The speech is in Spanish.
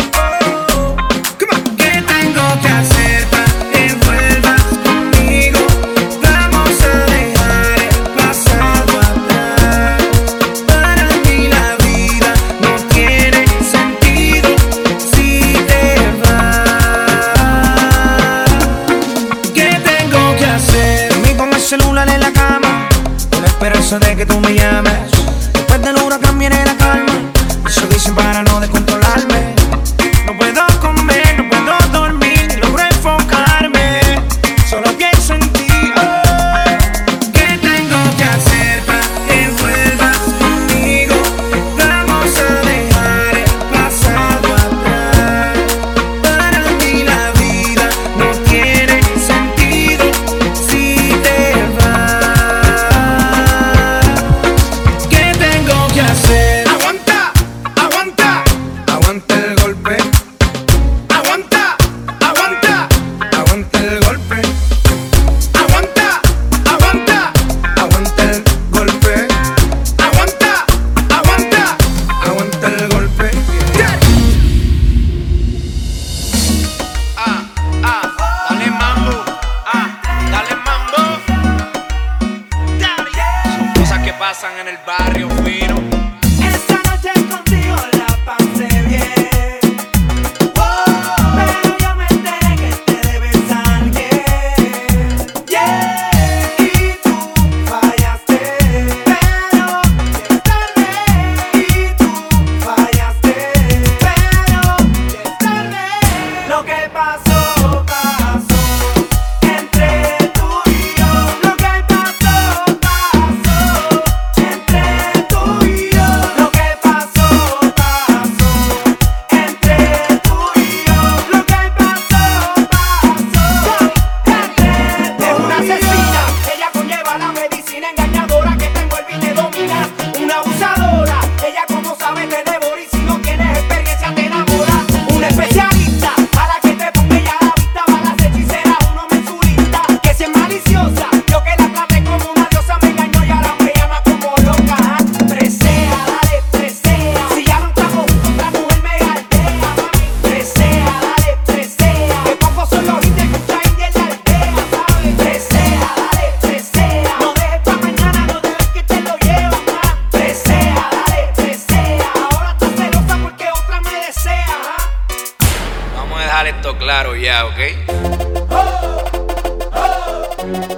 ¿Qué tengo que hacer para que vuelvas conmigo? Vamos a dejar el pasado atrás. Para mí la vida no tiene sentido si te vas. ¿Qué tengo que hacer? Dormí con el celular en la cama, con la esperanza de que tú me llames. Después del huracán viene la calma. Eso dicen para no descontrolarme. No puedo comer, no puedo dormir, ni logro enfocarme. Solo pienso en ti. ¿Qué tengo que hacer para que vuelvas conmigo? Vamos a dejar el pasado atrás. Para mí la vida no tiene sentido si te vas. ¿Qué tengo que hacer? Aguanta, aguanta, aguanta el golpe. Aguanta, aguanta, aguanta el golpe. Aguanta, aguanta, aguanta el golpe. Aguanta, aguanta, aguanta el golpe. Dale mambo, dale mambo. Son cosas que pasan en el barrio fino. Esta noche contigo la pasé bien. Pero yo me enteré que te debes a alguien. Y tú fallaste, pero ya es tarde. Y tú fallaste, pero ya es tarde. Lo que pasó, pasó entre tú y yo. Lo que pasó, pasó entre tú y yo. Lo que pasó, pasó entre tú y yo. Lo que pasó, pasó entre tú y yo. Es una asesina, ella conlleva la medicina engañadora que te envuelve y te domina. Una abusadora, ella como sabe te devora y si no tienes experiencia te enamora. Una especialista, a la que te ponga ella a la vista. Balas hechiceras, uno mensurista, que si es maliciosa, yo que la traté como una diosa me engañó y ahora me llama como loca. Presea, dale, presea. Si ya no estamos juntos, otra mujer me galdea, mami. Presea, dale, presea. Que pocos son los hits que traen y en la aldea, ¿sabes? Presea, dale, presea. No dejes pa' mañana, no dejes que te lo llevan más. Presea, dale, presea. Ahora estás celosa porque otra me desea, Vamos a dejar esto claro ya, ¿ok?